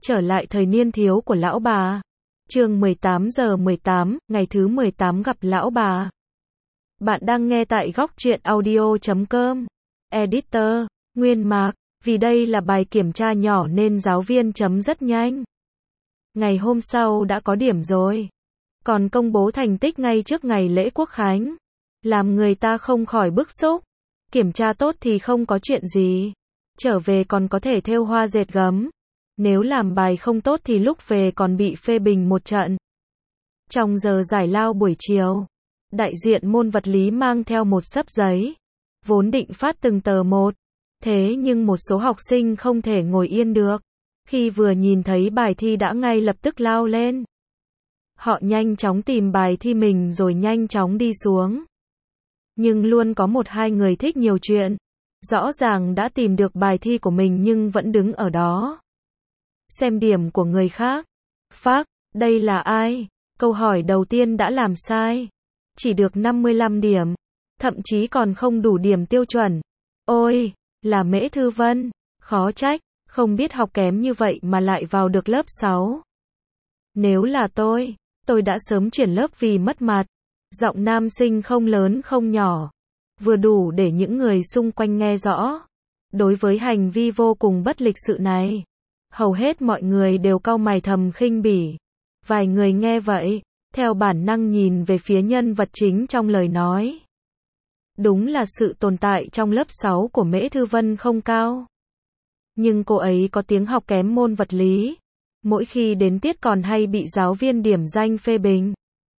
Trở lại thời niên thiếu của lão bà. Chương 18 giờ 18, ngày thứ 18 gặp lão bà. Bạn đang nghe tại góc truyện audio.com. Editor, Nguyên Mạc, vì đây là bài kiểm tra nhỏ nên giáo viên chấm rất nhanh. Ngày hôm sau đã có điểm rồi. Còn công bố thành tích ngay trước ngày lễ Quốc khánh. Làm người ta không khỏi bức xúc. Kiểm tra tốt thì không có chuyện gì. Trở về còn có thể thêu hoa dệt gấm. Nếu làm bài không tốt thì lúc về còn bị phê bình một trận. Trong giờ giải lao buổi chiều, đại diện môn vật lý mang theo một xấp giấy. Vốn định phát từng tờ một. Thế nhưng một số học sinh không thể ngồi yên được. Khi vừa nhìn thấy bài thi đã ngay lập tức lao lên. Họ nhanh chóng tìm bài thi mình rồi nhanh chóng đi xuống. Nhưng luôn có một hai người thích nhiều chuyện. Rõ ràng đã tìm được bài thi của mình nhưng vẫn đứng ở đó. Xem điểm của người khác. Phác, đây là ai? Câu hỏi đầu tiên đã làm sai. Chỉ được 55 điểm. Thậm chí còn không đủ điểm tiêu chuẩn. Ôi, là Mễ Thư Vân. Khó trách, không biết học kém như vậy mà lại vào được lớp 6. Nếu là tôi đã sớm chuyển lớp vì mất mặt. Giọng nam sinh không lớn không nhỏ. Vừa đủ để những người xung quanh nghe rõ. Đối với hành vi vô cùng bất lịch sự này, hầu hết mọi người đều cau mày thầm khinh bỉ. Vài người nghe vậy, theo bản năng nhìn về phía nhân vật chính trong lời nói. Đúng là sự tồn tại trong lớp 6 của Mễ Thư Vân không cao. Nhưng cô ấy có tiếng học kém môn vật lý. Mỗi khi đến tiết còn hay bị giáo viên điểm danh phê bình.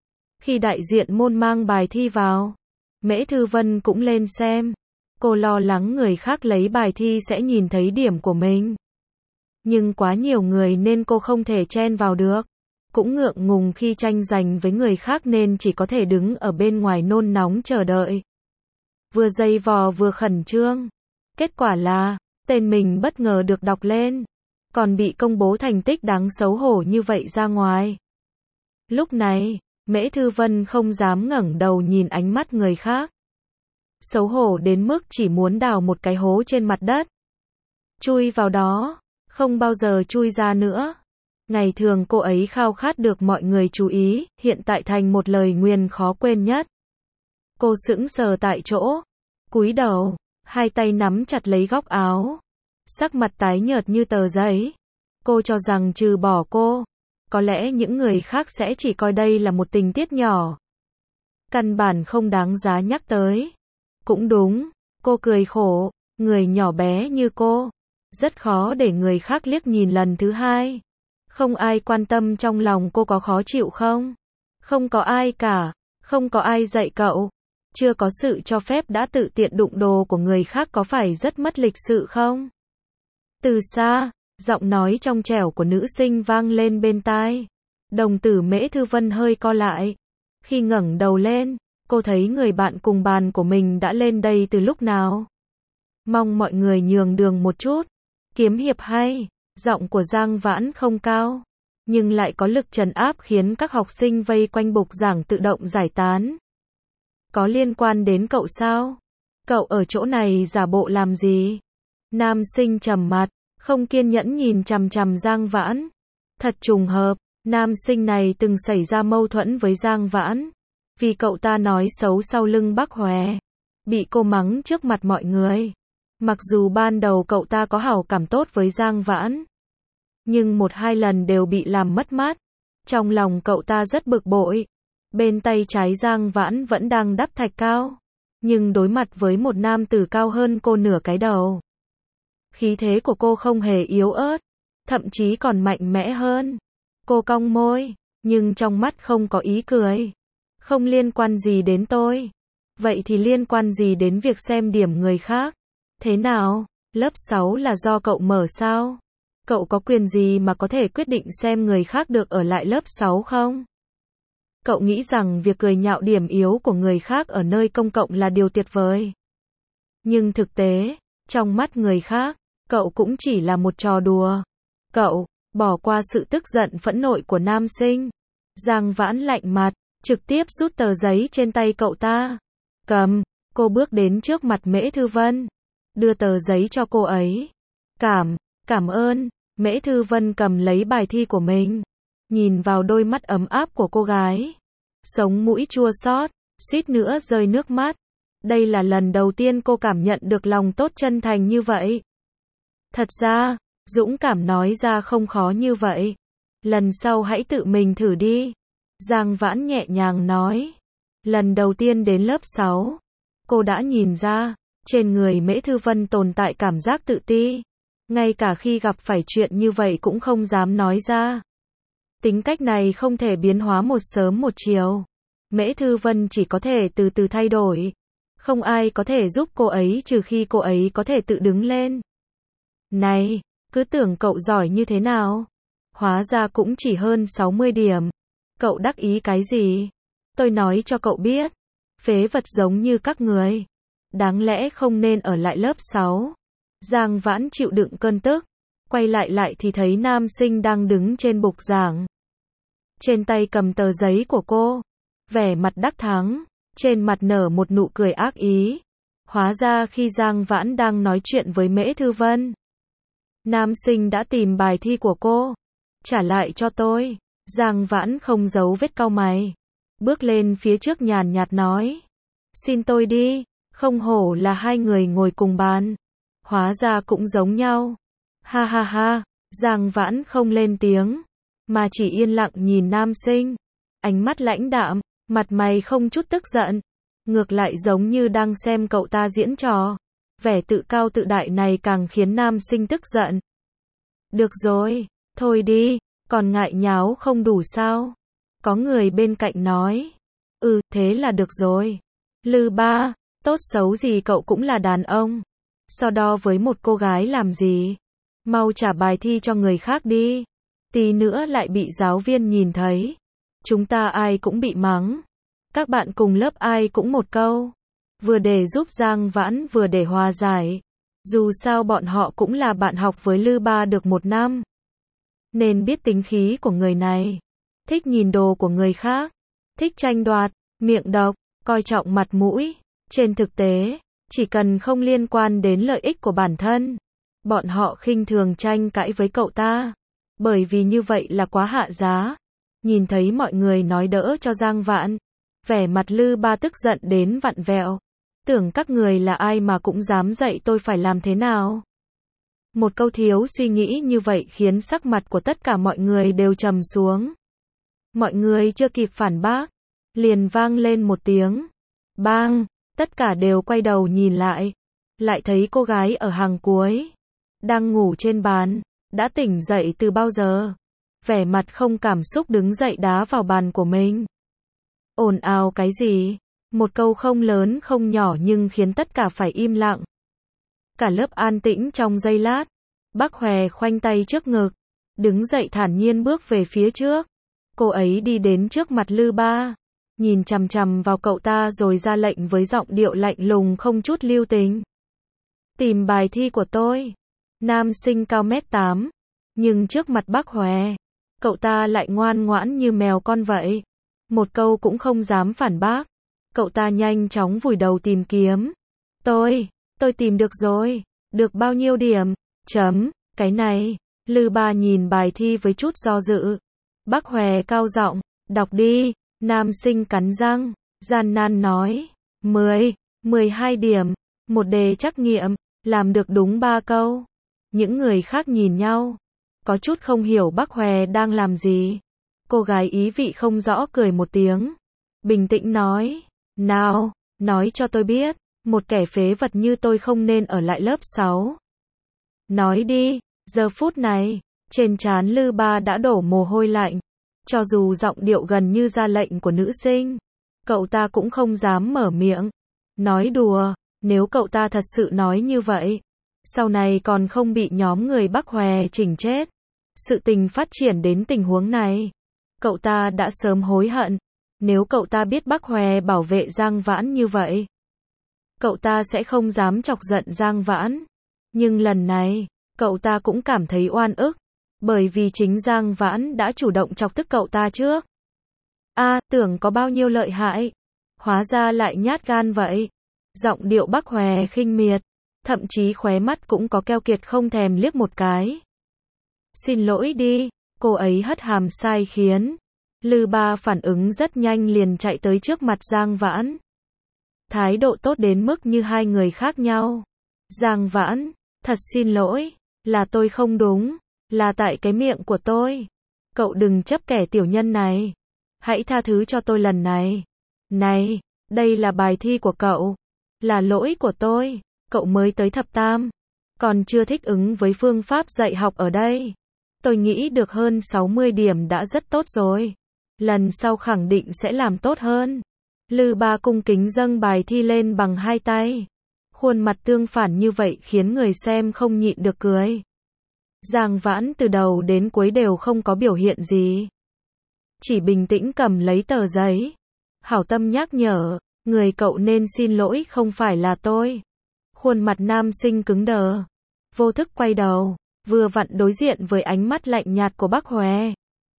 Khi đại diện môn mang bài thi vào, Mễ Thư Vân cũng lên xem. Cô lo lắng người khác lấy bài thi sẽ nhìn thấy điểm của mình. Nhưng quá nhiều người nên cô không thể chen vào được. Cũng ngượng ngùng khi tranh giành với người khác nên chỉ có thể đứng ở bên ngoài nôn nóng chờ đợi. Vừa dày vò vừa khẩn trương. Kết quả là, tên mình bất ngờ được đọc lên. Còn bị công bố thành tích đáng xấu hổ như vậy ra ngoài. Lúc này, Mễ Thư Vân không dám ngẩng đầu nhìn ánh mắt người khác. Xấu hổ đến mức chỉ muốn đào một cái hố trên mặt đất. Chui vào đó, không bao giờ chui ra nữa. Ngày thường cô ấy khao khát được mọi người chú ý, hiện tại thành một lời nguyền khó quên nhất. Cô sững sờ tại chỗ, cúi đầu, hai tay nắm chặt lấy góc áo. Sắc mặt tái nhợt như tờ giấy. Cô cho rằng trừ bỏ cô, có lẽ những người khác sẽ chỉ coi đây là một tình tiết nhỏ. Căn bản không đáng giá nhắc tới. Cũng đúng, cô cười khổ, người nhỏ bé như cô. Rất khó để người khác liếc nhìn lần thứ hai. Không ai quan tâm trong lòng cô có khó chịu không? Không có ai cả, không có ai dạy cậu. Chưa có sự cho phép đã tự tiện đụng đồ của người khác có phải rất mất lịch sự không? Từ xa, giọng nói trong trẻo của nữ sinh vang lên bên tai. Đồng tử Mễ Thư Vân hơi co lại. Khi ngẩng đầu lên, cô thấy người bạn cùng bàn của mình đã lên đây từ lúc nào. Mong mọi người nhường đường một chút. Kiếm hiệp hay, giọng của Giang Vãn không cao, nhưng lại có lực trấn áp khiến các học sinh vây quanh bục giảng tự động giải tán. Có liên quan đến cậu sao? Cậu ở chỗ này giả bộ làm gì? Nam sinh trầm mặt, không kiên nhẫn nhìn chằm chằm Giang Vãn. Thật trùng hợp, nam sinh này từng xảy ra mâu thuẫn với Giang Vãn. Vì cậu ta nói xấu sau lưng Bác Hòe. Bị cô mắng trước mặt mọi người. Mặc dù ban đầu cậu ta có hảo cảm tốt với Giang Vãn. Nhưng một hai lần đều bị làm mất mát. Trong lòng cậu ta rất bực bội. Bên tay trái Giang Vãn vẫn đang đắp thạch cao. Nhưng đối mặt với một nam tử cao hơn cô nửa cái đầu. Khí thế của cô không hề yếu ớt. Thậm chí còn mạnh mẽ hơn. Cô cong môi, nhưng trong mắt không có ý cười. Không liên quan gì đến tôi. Vậy thì liên quan gì đến việc xem điểm người khác? Thế nào? Lớp 6 là do cậu mở sao? Cậu có quyền gì mà có thể quyết định xem người khác được ở lại lớp 6 không? Cậu nghĩ rằng việc cười nhạo điểm yếu của người khác ở nơi công cộng là điều tuyệt vời. Nhưng thực tế, trong mắt người khác, cậu cũng chỉ là một trò đùa. Cậu, bỏ qua sự tức giận phẫn nộ của nam sinh. Giang Vãn lạnh mặt, trực tiếp rút tờ giấy trên tay cậu ta. Cầm, cô bước đến trước mặt Mễ Thư Vân. Đưa tờ giấy cho cô ấy. Cảm ơn. Mễ Thư Vân cầm lấy bài thi của mình, nhìn vào đôi mắt ấm áp của cô gái. Sống mũi chua xót, suýt nữa rơi nước mắt. Đây là lần đầu tiên cô cảm nhận được lòng tốt chân thành như vậy. Thật ra, dũng cảm nói ra không khó như vậy. Lần sau hãy tự mình thử đi. Giang Vãn nhẹ nhàng nói. Lần đầu tiên đến lớp 6, cô đã nhìn ra, trên người Mễ Thư Vân tồn tại cảm giác tự ti. Ngay cả khi gặp phải chuyện như vậy cũng không dám nói ra. Tính cách này không thể biến hóa một sớm một chiều. Mễ Thư Vân chỉ có thể từ từ thay đổi. Không ai có thể giúp cô ấy trừ khi cô ấy có thể tự đứng lên. Này, cứ tưởng cậu giỏi như thế nào. Hóa ra cũng chỉ hơn 60 điểm. Cậu đắc ý cái gì? Tôi nói cho cậu biết. Phế vật giống như các người. Đáng lẽ không nên ở lại lớp 6. Giang Vãn chịu đựng cơn tức. Quay lại thì thấy nam sinh đang đứng trên bục giảng. Trên tay cầm tờ giấy của cô. Vẻ mặt đắc thắng. Trên mặt nở một nụ cười ác ý. Hóa ra khi Giang Vãn đang nói chuyện với Mễ Thư Vân, nam sinh đã tìm bài thi của cô. Trả lại cho tôi. Giang Vãn không giấu vết cau mày. Bước lên phía trước nhàn nhạt nói. Xin tôi đi. Không hổ là hai người ngồi cùng bàn. Hóa ra cũng giống nhau. Ha ha ha. Giang Vãn không lên tiếng, mà chỉ yên lặng nhìn nam sinh. Ánh mắt lãnh đạm, mặt mày không chút tức giận. Ngược lại giống như đang xem cậu ta diễn trò. Vẻ tự cao tự đại này càng khiến nam sinh tức giận. Được rồi, thôi đi, còn ngại nháo không đủ sao? Có người bên cạnh nói. Thế là được rồi. Lư Ba, tốt xấu gì cậu cũng là đàn ông. So đo với một cô gái làm gì? Mau trả bài thi cho người khác đi. Tí nữa lại bị giáo viên nhìn thấy. Chúng ta ai cũng bị mắng. Các bạn cùng lớp ai cũng một câu. Vừa để giúp Giang Vãn vừa để hòa giải. Dù sao bọn họ cũng là bạn học với Lư Ba được 1 năm. Nên biết tính khí của người này. Thích nhìn đồ của người khác. Thích tranh đoạt, miệng độc, coi trọng mặt mũi. Trên thực tế, chỉ cần không liên quan đến lợi ích của bản thân, bọn họ khinh thường tranh cãi với cậu ta. Bởi vì như vậy là quá hạ giá. Nhìn thấy mọi người nói đỡ cho Giang Vãn, vẻ mặt Lư Ba tức giận đến vặn vẹo. Tưởng các người là ai mà cũng dám dạy tôi phải làm thế nào? Một câu thiếu suy nghĩ như vậy khiến sắc mặt của tất cả mọi người đều trầm xuống. Mọi người chưa kịp phản bác, liền vang lên một tiếng. Bang! Tất cả đều quay đầu nhìn lại. Lại thấy cô gái ở hàng cuối. Đang ngủ trên bàn. Đã tỉnh dậy từ bao giờ? Vẻ mặt không cảm xúc đứng dậy đá vào bàn của mình. Ồn ào cái gì? Một câu không lớn không nhỏ nhưng khiến tất cả phải im lặng. Cả lớp an tĩnh trong giây lát. Bác Hòe khoanh tay trước ngực. Đứng dậy thản nhiên bước về phía trước. Cô ấy đi đến trước mặt Lư Ba. Nhìn chằm chằm vào cậu ta rồi ra lệnh với giọng điệu lạnh lùng không chút lưu tình. Tìm bài thi của tôi. Nam sinh cao 1m8. Nhưng trước mặt bác Hòe, cậu ta lại ngoan ngoãn như mèo con vậy. Một câu cũng không dám phản bác. Cậu ta nhanh chóng vùi đầu tìm kiếm. Tôi tìm được rồi. Được bao nhiêu điểm? Cái này. Lư Ba nhìn bài thi với chút do dự. Bác Hòe cao giọng, đọc đi. Nam sinh cắn răng, gian nan nói. 12 điểm. Một đề trắc nghiệm, làm được đúng 3 câu. Những người khác nhìn nhau. Có chút không hiểu bác Hòe đang làm gì. Cô gái ý vị không rõ cười một tiếng. Bình tĩnh nói. Nào, nói cho tôi biết. Một kẻ phế vật như tôi không nên ở lại lớp 6. Nói đi. Giờ phút này, trên trán Lư Ba đã đổ mồ hôi lạnh. Cho dù giọng điệu gần như ra lệnh của nữ sinh, cậu ta cũng không dám mở miệng. Nói đùa, nếu cậu ta thật sự nói như vậy, sau này còn không bị nhóm người Bắc Hòe chỉnh chết. Sự tình phát triển đến tình huống này, cậu ta đã sớm hối hận. Nếu cậu ta biết Bắc Hòe bảo vệ Giang Vãn như vậy, cậu ta sẽ không dám chọc giận Giang Vãn. Nhưng lần này, cậu ta cũng cảm thấy oan ức. Bởi vì chính Giang Vãn đã chủ động chọc tức cậu ta trước. Tưởng có bao nhiêu lợi hại. Hóa ra lại nhát gan vậy. Giọng điệu Bắc Hòe khinh miệt. Thậm chí khóe mắt cũng có keo kiệt không thèm liếc một cái. Xin lỗi đi, cô ấy hất hàm sai khiến. Lư Ba phản ứng rất nhanh liền chạy tới trước mặt Giang Vãn. Thái độ tốt đến mức như hai người khác nhau. Giang Vãn, thật xin lỗi, là tôi không đúng, là tại cái miệng của tôi. Cậu đừng chấp kẻ tiểu nhân này. Hãy tha thứ cho tôi lần này. Này, đây là bài thi của cậu. Là lỗi của tôi, cậu mới tới thập tam. Còn chưa thích ứng với phương pháp dạy học ở đây. Tôi nghĩ được hơn 60 điểm đã rất tốt rồi. Lần sau khẳng định sẽ làm tốt hơn. Lư Ba cung kính dâng bài thi lên bằng hai tay. Khuôn mặt tương phản như vậy khiến người xem không nhịn được cười. Giang Vãn từ đầu đến cuối đều không có biểu hiện gì. Chỉ bình tĩnh cầm lấy tờ giấy. Hảo tâm nhắc nhở, người cậu nên xin lỗi không phải là tôi. Khuôn mặt nam sinh cứng đờ. Vô thức quay đầu, vừa vặn đối diện với ánh mắt lạnh nhạt của Bắc Hòe.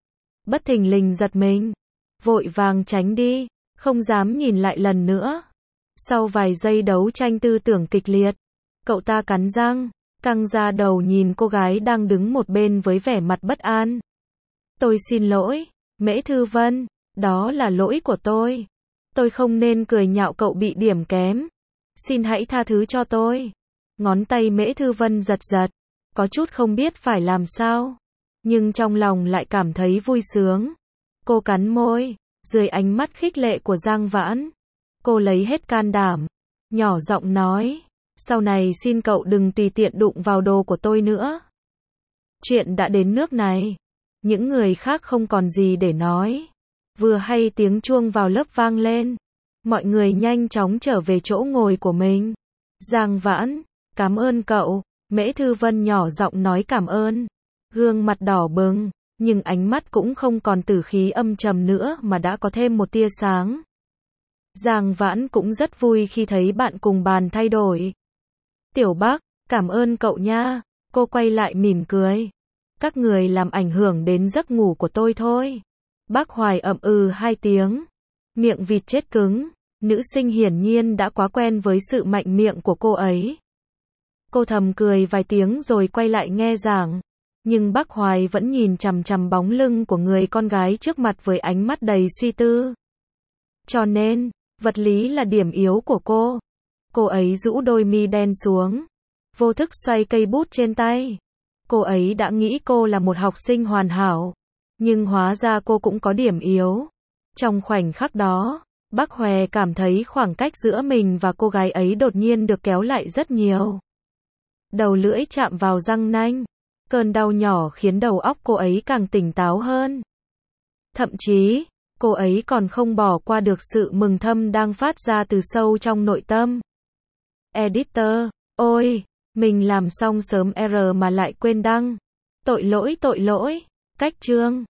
Bất thình lình giật mình. Vội vàng tránh đi, không dám nhìn lại lần nữa. Sau vài giây đấu tranh tư tưởng kịch liệt, cậu ta cắn răng, căng ra đầu nhìn cô gái đang đứng một bên với vẻ mặt bất an. Tôi xin lỗi, Mễ Thư Vân, đó là lỗi của tôi. Tôi không nên cười nhạo cậu bị điểm kém. Xin hãy tha thứ cho tôi. Ngón tay Mễ Thư Vân giật giật, có chút không biết phải làm sao. Nhưng trong lòng lại cảm thấy vui sướng. Cô cắn môi, dưới ánh mắt khích lệ của Giang Vãn. Cô lấy hết can đảm, nhỏ giọng nói, sau này xin cậu đừng tùy tiện đụng vào đồ của tôi nữa. Chuyện đã đến nước này, những người khác không còn gì để nói. Vừa hay tiếng chuông vào lớp vang lên, mọi người nhanh chóng trở về chỗ ngồi của mình. Giang Vãn, cảm ơn cậu, Mễ Thư Vân nhỏ giọng nói cảm ơn. Gương mặt đỏ bừng, nhưng ánh mắt cũng không còn tử khí âm trầm nữa mà đã có thêm một tia sáng. Giang Vãn cũng rất vui khi thấy bạn cùng bàn thay đổi. Tiểu Bắc, cảm ơn cậu nha. Cô quay lại mỉm cười. Các người làm ảnh hưởng đến giấc ngủ của tôi thôi. Bác Hoài ậm ừ hai tiếng. Miệng vịt chết cứng. Nữ sinh hiển nhiên đã quá quen với sự mạnh miệng của cô ấy. Cô thầm cười vài tiếng rồi quay lại nghe giảng. Nhưng bác Hoài vẫn nhìn chằm chằm bóng lưng của người con gái trước mặt với ánh mắt đầy suy tư. Cho nên, vật lý là điểm yếu của cô. Cô ấy rũ đôi mi đen xuống. Vô thức xoay cây bút trên tay. Cô ấy đã nghĩ cô là một học sinh hoàn hảo. Nhưng hóa ra cô cũng có điểm yếu. Trong khoảnh khắc đó, bác Hòe cảm thấy khoảng cách giữa mình và cô gái ấy đột nhiên được kéo lại rất nhiều. Đầu lưỡi chạm vào răng nanh. Cơn đau nhỏ khiến đầu óc cô ấy càng tỉnh táo hơn. Thậm chí, cô ấy còn không bỏ qua được sự mừng thầm đang phát ra từ sâu trong nội tâm. Editor, ôi, mình làm xong sớm R mà lại quên đăng. Tội lỗi, cách chương.